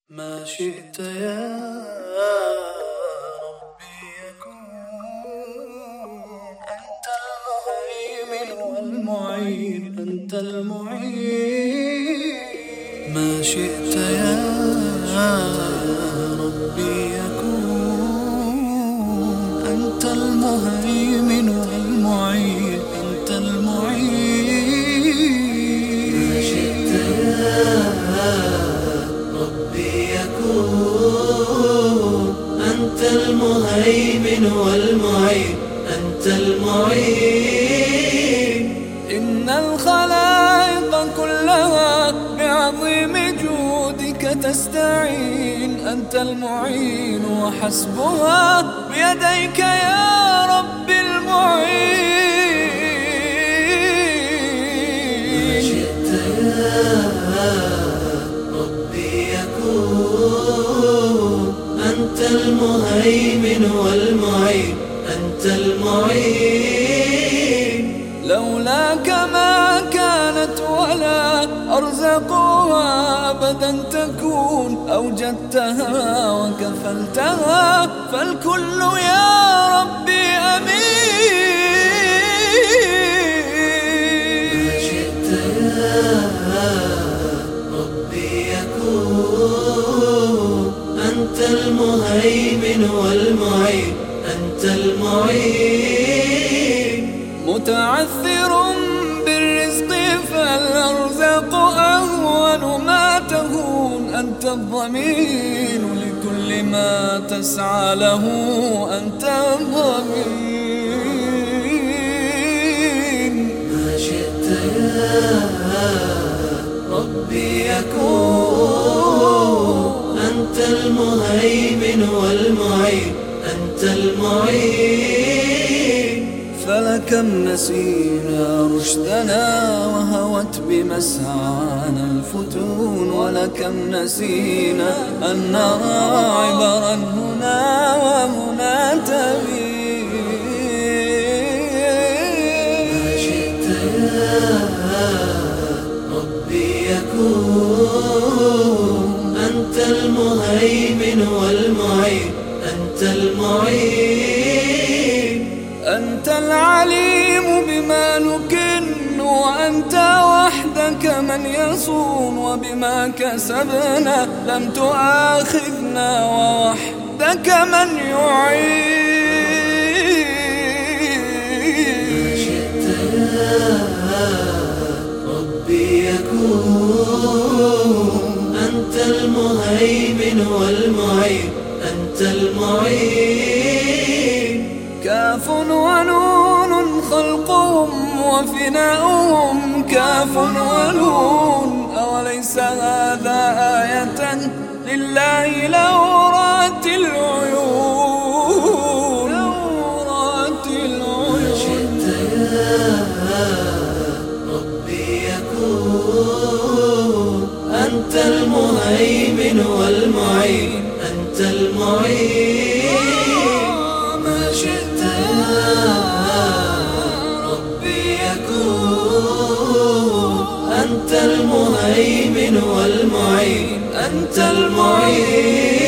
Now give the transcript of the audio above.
ما شئت يا ربي يكون. أنت المهيمن والمعين، أنت المعين. ما شئت يا ربي يكون. أنت المهيمن والمعين، أنت المعين. ما شئت يا ربي يكون. أنت المهيمن والمعين، أنت المعين. إن الخلائق كلها بعظيم جودك تستعين. أنت المعين وحسبها بيديك يا رب المعين. ما شئت يا ربي يكون. أنت المهيمن والمعين، أنت المعين. لولاك ما كانت ولا أرزقها أبدا تكون. أوجدتها وكفلتها فالكل يا ربي أمين. ما شئت يا ربي يكون. أنت المهيمن والمعين، أنت المعين. متعثر بالرزق فالأرزاق أهون ما تهون. أنت الضمين لكل ما تسعى له، أنت الضمين. ما شئت يا ربي يكون. أنت المهيمن والمعين، أنت المعين. فلكم نسينا رشدنا وهوت بمسعانا الفتون. ولكم نسينا أن نرى عبرا هنا وهنا تبين. ما شئت يا ربي يكون. أنت المهيمن والمعين، أنت المعين. أنت العليم بما نكن، وأنت وحدك من يصون. وبما كسبنا لم تؤاخذنا، ووحدك من يعين. ما شئت يا ربي يكون. أنت المهيمن والمعين، أنت المعين. كاف ونون خلقهم وفناؤهم، كاف ونون. أوليس هذا آية لله لو رأت العيون، لو رأت العيون. ما شئت يا ربي يكون. أنت المهيمن والمعين، أنت المعين. ما شئت يا ربي يكون. أنت المهيمن والمعين، أنت المعين.